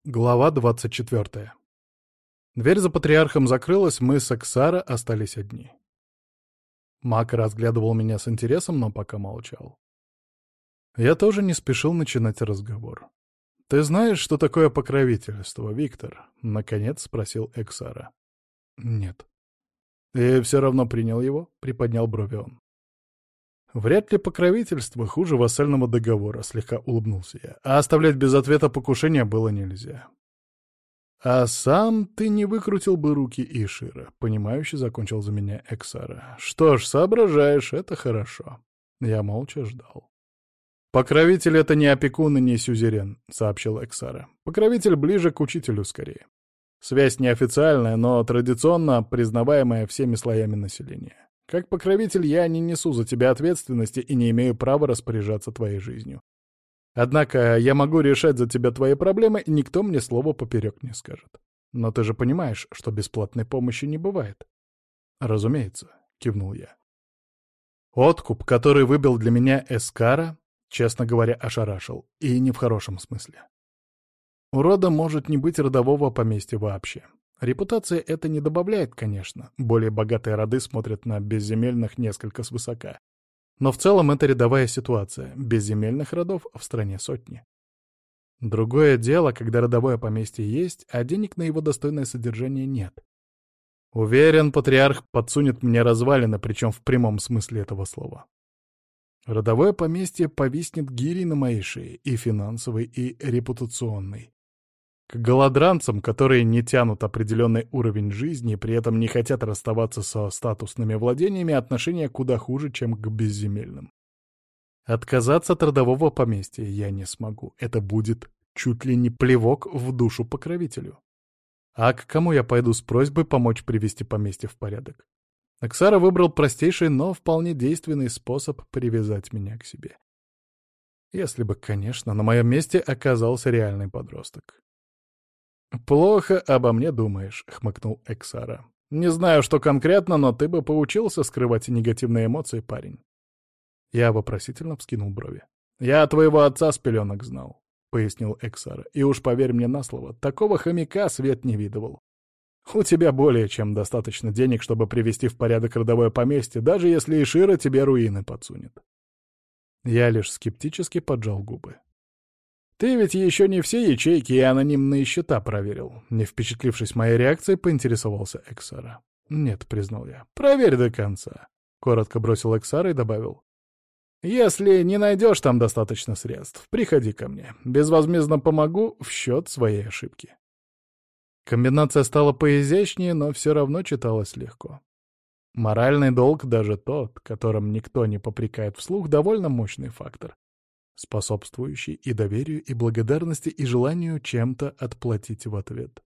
Глава 24. Дверь за патриархом закрылась, мы с Эксара остались одни. Мак разглядывал меня с интересом, но пока молчал. Я тоже не спешил начинать разговор. «Ты знаешь, что такое покровительство, Виктор?» — наконец спросил Эксара. «Нет». «И все равно принял его?» — приподнял брови он. «Вряд ли покровительство хуже вассального договора», — слегка улыбнулся я. «А оставлять без ответа покушение было нельзя». «А сам ты не выкрутил бы руки Ишира», — понимающе закончил за меня Эксара. «Что ж, соображаешь, это хорошо». Я молча ждал. «Покровитель — это не опекун и не сюзерен», — сообщил Эксара. «Покровитель ближе к учителю скорее. Связь неофициальная, но традиционно признаваемая всеми слоями населения. Как покровитель я не несу за тебя ответственности и не имею права распоряжаться твоей жизнью. Однако я могу решать за тебя твои проблемы, и никто мне слова поперек не скажет. Но ты же понимаешь, что бесплатной помощи не бывает». «Разумеется», — кивнул я. Откуп, который выбил для меня Эскара, честно говоря, ошарашил, и не в хорошем смысле. У рода может не быть родового поместья вообще. Репутация это не добавляет, конечно. Более богатые роды смотрят на безземельных несколько свысока. Но в целом это рядовая ситуация. Безземельных родов в стране сотни. Другое дело, когда родовое поместье есть, а денег на его достойное содержание нет. Уверен, патриарх подсунет мне развалины, причем в прямом смысле этого слова. Родовое поместье повиснет гирей на моей шее, и финансовой, и репутационной. К голодранцам, которые не тянут определенный уровень жизни и при этом не хотят расставаться со статусными владениями, отношение куда хуже, чем к безземельным. Отказаться от родового поместья я не смогу. Это будет чуть ли не плевок в душу покровителю. А к кому я пойду с просьбой помочь привести поместье в порядок? Эксара выбрал простейший, но вполне действенный способ привязать меня к себе. Если бы, конечно, на моем месте оказался реальный подросток. «Плохо обо мне думаешь», — хмыкнул Эксара. «Не знаю, что конкретно, но ты бы поучился скрывать негативные эмоции, парень». Я вопросительно вскинул брови. «Я твоего отца с пеленок знал», — пояснил Эксара. «И уж поверь мне на слово, такого хомяка свет не видывал. У тебя более чем достаточно денег, чтобы привести в порядок родовое поместье, даже если Ишира тебе руины подсунет». Я лишь скептически поджал губы. «Ты ведь еще не все ячейки и анонимные счета проверил», — не впечатлившись моей реакцией, поинтересовался Эксара. «Нет», — признал я. «Проверь до конца», — коротко бросил Эксара и добавил. «Если не найдешь там достаточно средств, приходи ко мне. Безвозмездно помогу в счет своей ошибки». Комбинация стала поизящнее, но все равно читалась легко. Моральный долг, даже тот, которым никто не попрекает вслух, довольно мощный фактор, способствующий и доверию, и благодарности, и желанию чем-то отплатить в ответ.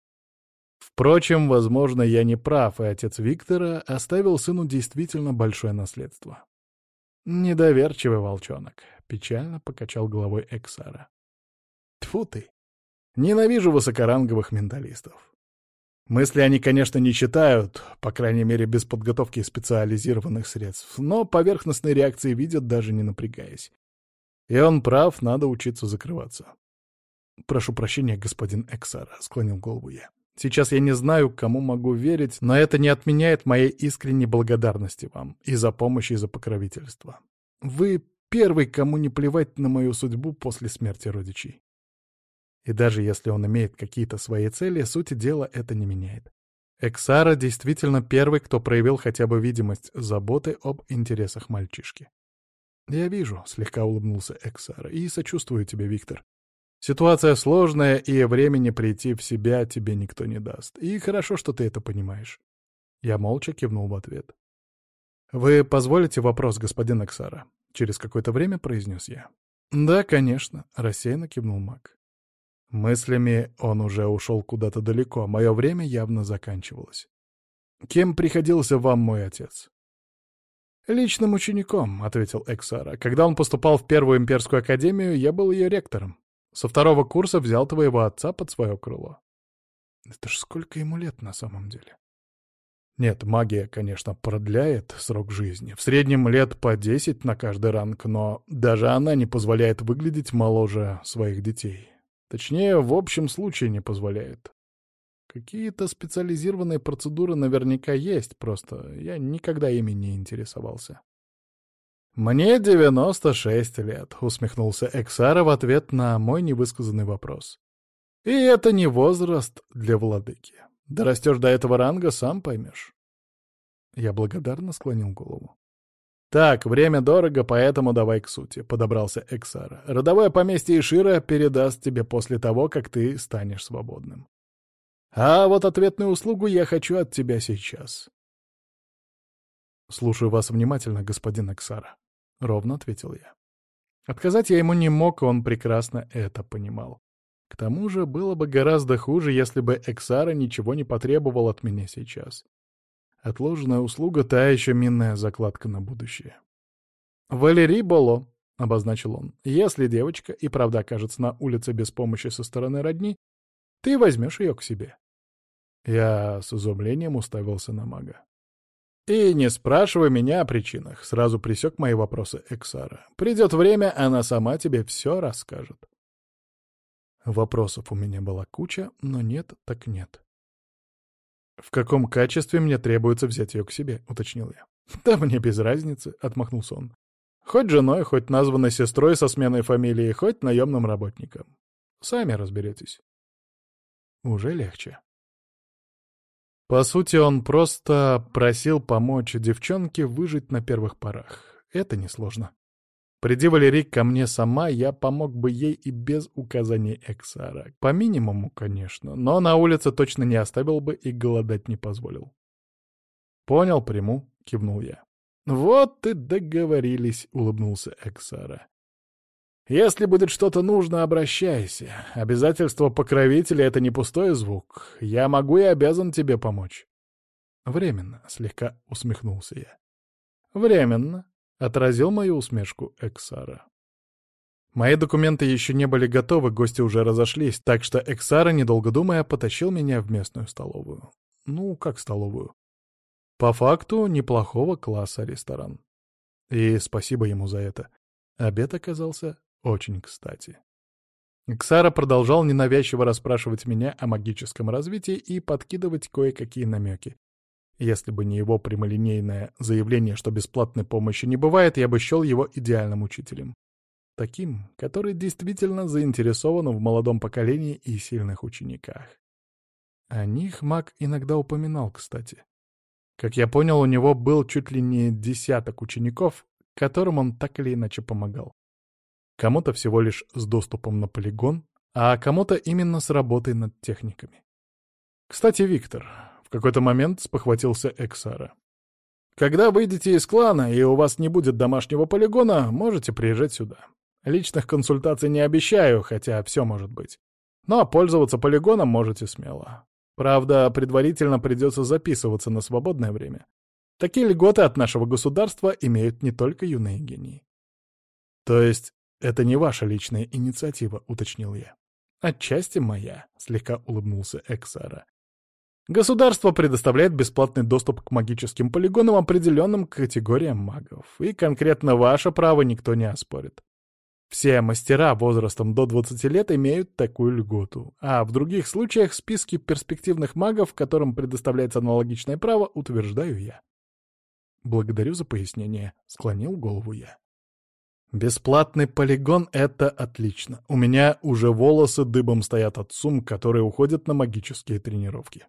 Впрочем, возможно, я не прав, и отец Виктора оставил сыну действительно большое наследство. «Недоверчивый волчонок», — печально покачал головой Эксара. «Тьфу ты! Ненавижу высокоранговых менталистов. Мысли они, конечно, не читают, по крайней мере, без подготовки специализированных средств, но поверхностные реакции видят, даже не напрягаясь. И он прав, надо учиться закрываться». «Прошу прощения, господин Эксара», — склонил голову я. «Сейчас я не знаю, кому могу верить, но это не отменяет моей искренней благодарности вам и за помощь, и за покровительство. Вы первый, кому не плевать на мою судьбу после смерти родичей. И даже если он имеет какие-то свои цели, сути дела это не меняет. Эксара действительно первый, кто проявил хотя бы видимость заботы об интересах мальчишки». «Я вижу», — слегка улыбнулся Эксара, — «и сочувствую тебе, Виктор. Ситуация сложная, и времени прийти в себя тебе никто не даст. И хорошо, что ты это понимаешь». Я молча кивнул в ответ. «Вы позволите вопрос, господин Эксара?» — через какое-то время произнес я. «Да, конечно», — рассеянно кивнул маг. Мыслями он уже ушел куда-то далеко, мое время явно заканчивалось. «Кем приходился вам мой отец?» «Личным учеником», — ответил Эксара. «Когда он поступал в Первую имперскую академию, я был ее ректором. Со второго курса взял твоего отца под свое крыло». Это ж сколько ему лет на самом деле? Нет, магия, конечно, продляет срок жизни. В среднем лет по 10 на каждый ранг, но даже она не позволяет выглядеть моложе своих детей. Точнее, в общем случае не позволяет. Какие-то специализированные процедуры наверняка есть, просто я никогда ими не интересовался. «Мне 96 лет», — усмехнулся Эксара в ответ на мой невысказанный вопрос. «И это не возраст для владыки. Дорастешь до этого ранга, сам поймешь». Я благодарно склонил голову. «Так, время дорого, поэтому давай к сути», — подобрался Эксара. «Родовое поместье Ишира передаст тебе после того, как ты станешь свободным. А вот ответную услугу я хочу от тебя сейчас». «Слушаю вас внимательно, господин Эксара», — ровно ответил я. Отказать я ему не мог, и он прекрасно это понимал. К тому же было бы гораздо хуже, если бы Эксара ничего не потребовал от меня сейчас. Отложенная услуга — та еще минная закладка на будущее. «Валерий Боло», — обозначил он, — «если девочка и правда окажется на улице без помощи со стороны родни, ты возьмешь ее к себе». Я с изумлением уставился на мага. «И не спрашивай меня о причинах», — сразу пресек мои вопросы Эксара. «Придет время, она сама тебе все расскажет». Вопросов у меня была куча, но нет так нет. «В каком качестве мне требуется взять ее к себе?» — уточнил я. «Да мне без разницы», — отмахнулся он. «Хоть женой, хоть названной сестрой со сменой фамилии, хоть наемным работником. Сами разберетесь». Уже легче. По сути, он просто просил помочь девчонке выжить на первых порах. Это несложно. Приди Валерий ко мне сама, я помог бы ей и без указаний Эксара. По минимуму, конечно, но на улице точно не оставил бы и голодать не позволил. «Понял, приму», — кивнул я. «Вот и договорились», — улыбнулся Эксара. «Если будет что-то нужно, обращайся. Обязательство покровителя — это не пустой звук. Я могу и обязан тебе помочь». «Временно», — слегка усмехнулся я. «Временно», — отразил мою усмешку Эксара. Мои документы еще не были готовы, гости уже разошлись, так что Эксара, недолго думая, потащил меня в местную столовую. Ну, как столовую? По факту, неплохого класса ресторан. И спасибо ему за это. Обед оказался очень кстати. Ксара продолжал ненавязчиво расспрашивать меня о магическом развитии и подкидывать кое-какие намеки. Если бы не его прямолинейное заявление, что бесплатной помощи не бывает, я бы счел его идеальным учителем. Таким, который действительно заинтересован в молодом поколении и сильных учениках. О них маг иногда упоминал, кстати. Как я понял, у него был чуть ли не десяток учеников, которым он так или иначе помогал. Кому-то всего лишь с доступом на полигон, а кому-то именно с работой над техниками. Кстати, Виктор, в какой-то момент спохватился Эксара. Когда выйдете из клана и у вас не будет домашнего полигона, можете приезжать сюда. Личных консультаций не обещаю, хотя все может быть. Но пользоваться полигоном можете смело. Правда, предварительно придется записываться на свободное время. Такие льготы от нашего государства имеют не только юные гении. То есть это не ваша личная инициатива, уточнил я. Отчасти моя, слегка улыбнулся Эксара. Государство предоставляет бесплатный доступ к магическим полигонам определенным категориям магов, и конкретно ваше право никто не оспорит. Все мастера возрастом до 20 лет имеют такую льготу, а в других случаях списки перспективных магов, которым предоставляется аналогичное право, утверждаю я. «Благодарю за пояснение», — склонил голову я. «Бесплатный полигон — это отлично. У меня уже волосы дыбом стоят от сумм, которые уходят на магические тренировки.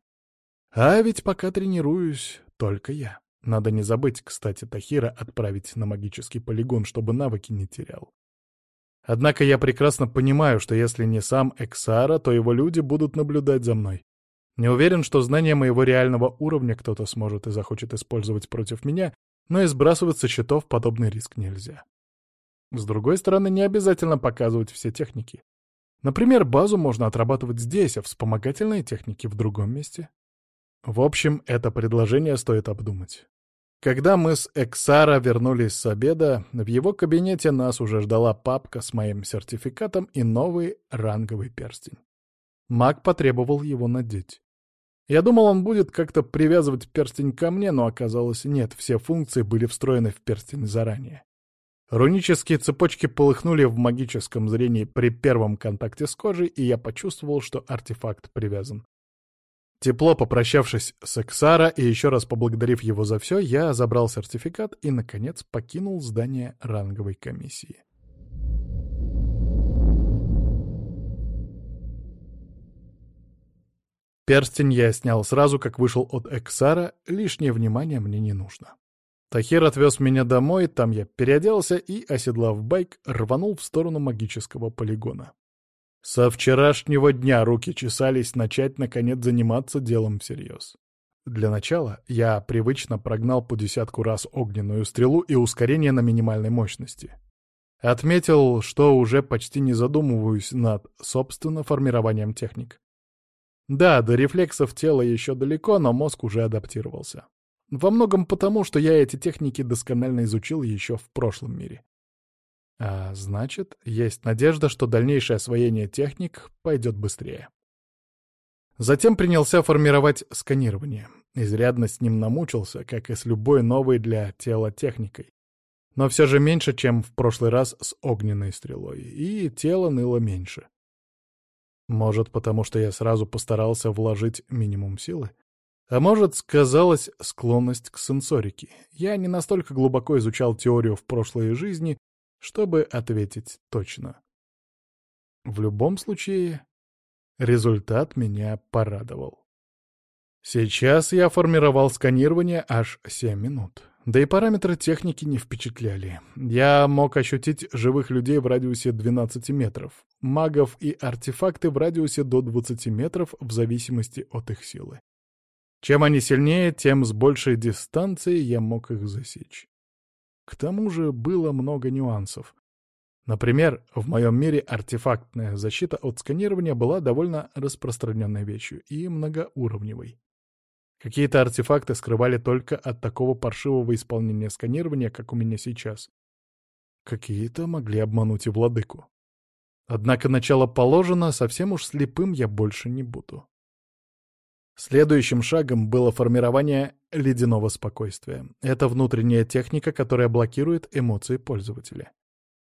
А ведь пока тренируюсь только я. Надо не забыть, кстати, Тахира отправить на магический полигон, чтобы навыки не терял. Однако я прекрасно понимаю, что если не сам Эксара, то его люди будут наблюдать за мной. Не уверен, что знание моего реального уровня кто-то сможет и захочет использовать против меня, но и сбрасывать со счетов подобный риск нельзя. С другой стороны, не обязательно показывать все техники. Например, базу можно отрабатывать здесь, а вспомогательные техники в другом месте. В общем, это предложение стоит обдумать. Когда мы с Эксара вернулись с обеда, в его кабинете нас уже ждала папка с моим сертификатом и новый ранговый перстень. Маг потребовал его надеть. Я думал, он будет как-то привязывать перстень ко мне, но оказалось нет, все функции были встроены в перстень заранее. Рунические цепочки полыхнули в магическом зрении при первом контакте с кожей, и я почувствовал, что артефакт привязан. Тепло попрощавшись с Эксара и еще раз поблагодарив его за все, я забрал сертификат и, наконец, покинул здание ранговой комиссии. Перстень я снял сразу, как вышел от Эксара, лишнее внимание мне не нужно. Тахир отвез меня домой, там я переоделся и, оседлав байк, рванул в сторону магического полигона. Со вчерашнего дня руки чесались начать, наконец, заниматься делом всерьез. Для начала я привычно прогнал по 10 раз огненную стрелу и ускорение на минимальной мощности. Отметил, что уже почти не задумываюсь над, собственно, формированием техник. Да, до рефлексов тела еще далеко, но мозг уже адаптировался. Во многом потому, что я эти техники досконально изучил еще в прошлом мире. А значит, есть надежда, что дальнейшее освоение техник пойдет быстрее. Затем принялся формировать сканирование. Изрядно с ним намучился, как и с любой новой для тела техникой. Но все же меньше, чем в прошлый раз с огненной стрелой, и тело ныло меньше. Может, потому что я сразу постарался вложить минимум силы? А может, сказалась склонность к сенсорике. Я не настолько глубоко изучал теорию в прошлой жизни, чтобы ответить точно. В любом случае, результат меня порадовал. Сейчас я формировал сканирование аж 7 минут. Да и параметры техники не впечатляли. Я мог ощутить живых людей в радиусе 12 метров, магов и артефакты в радиусе до 20 метров в зависимости от их силы. Чем они сильнее, тем с большей дистанции я мог их засечь. К тому же было много нюансов. Например, в моем мире артефактная защита от сканирования была довольно распространенной вещью и многоуровневой. Какие-то артефакты скрывали только от такого паршивого исполнения сканирования, как у меня сейчас. Какие-то могли обмануть и владыку. Однако начало положено, совсем уж слепым я больше не буду. Следующим шагом было формирование ледяного спокойствия. Это внутренняя техника, которая блокирует эмоции пользователя.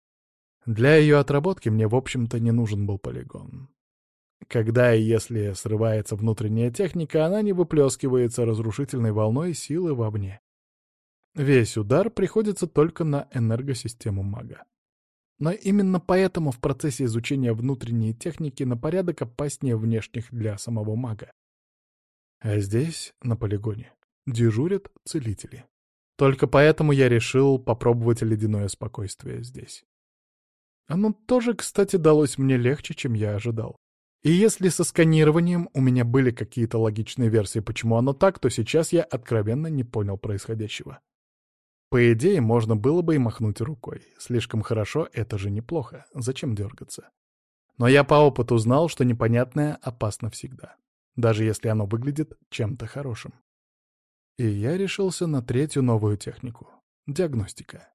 Для ее отработки мне, в общем-то, не нужен был полигон. Когда и если срывается внутренняя техника, она не выплескивается разрушительной волной силы вовне. Весь удар приходится только на энергосистему мага. Но именно поэтому в процессе изучения внутренней техники на порядок опаснее внешних для самого мага. А здесь, на полигоне, дежурят целители. Только поэтому я решил попробовать ледяное спокойствие здесь. Оно тоже, кстати, далось мне легче, чем я ожидал. И если со сканированием у меня были какие-то логичные версии, почему оно так, то сейчас я откровенно не понял происходящего. По идее, можно было бы и махнуть рукой. Слишком хорошо — это же неплохо. Зачем дергаться? Но я по опыту знал, что непонятное опасно всегда. Даже если оно выглядит чем-то хорошим. И я решился на третью новую технику — диагностика.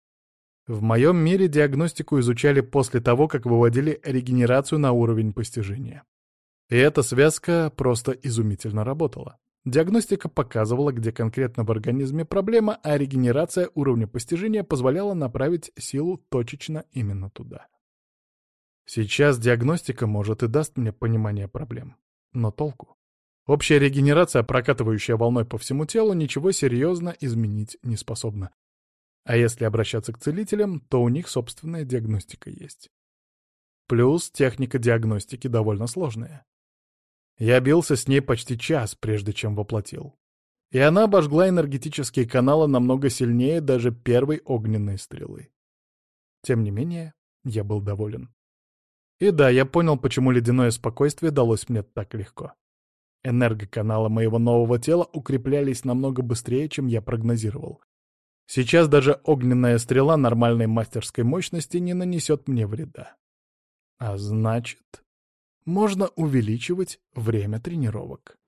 В моем мире диагностику изучали после того, как выводили регенерацию на уровень постижения. И эта связка просто изумительно работала. Диагностика показывала, где конкретно в организме проблема, а регенерация уровня постижения позволяла направить силу точечно именно туда. Сейчас диагностика, может, и даст мне понимание проблем. Но толку? Общая регенерация, прокатывающая волной по всему телу, ничего серьезно изменить не способна. А если обращаться к целителям, то у них собственная диагностика есть. Плюс техника диагностики довольно сложная. Я бился с ней почти час, прежде чем воплотил. И она обожгла энергетические каналы намного сильнее даже первой огненной стрелы. Тем не менее, я был доволен. И да, я понял, почему ледяное спокойствие далось мне так легко. Энергоканалы моего нового тела укреплялись намного быстрее, чем я прогнозировал. Сейчас даже огненная стрела нормальной мастерской мощности не нанесет мне вреда. А значит, можно увеличивать время тренировок.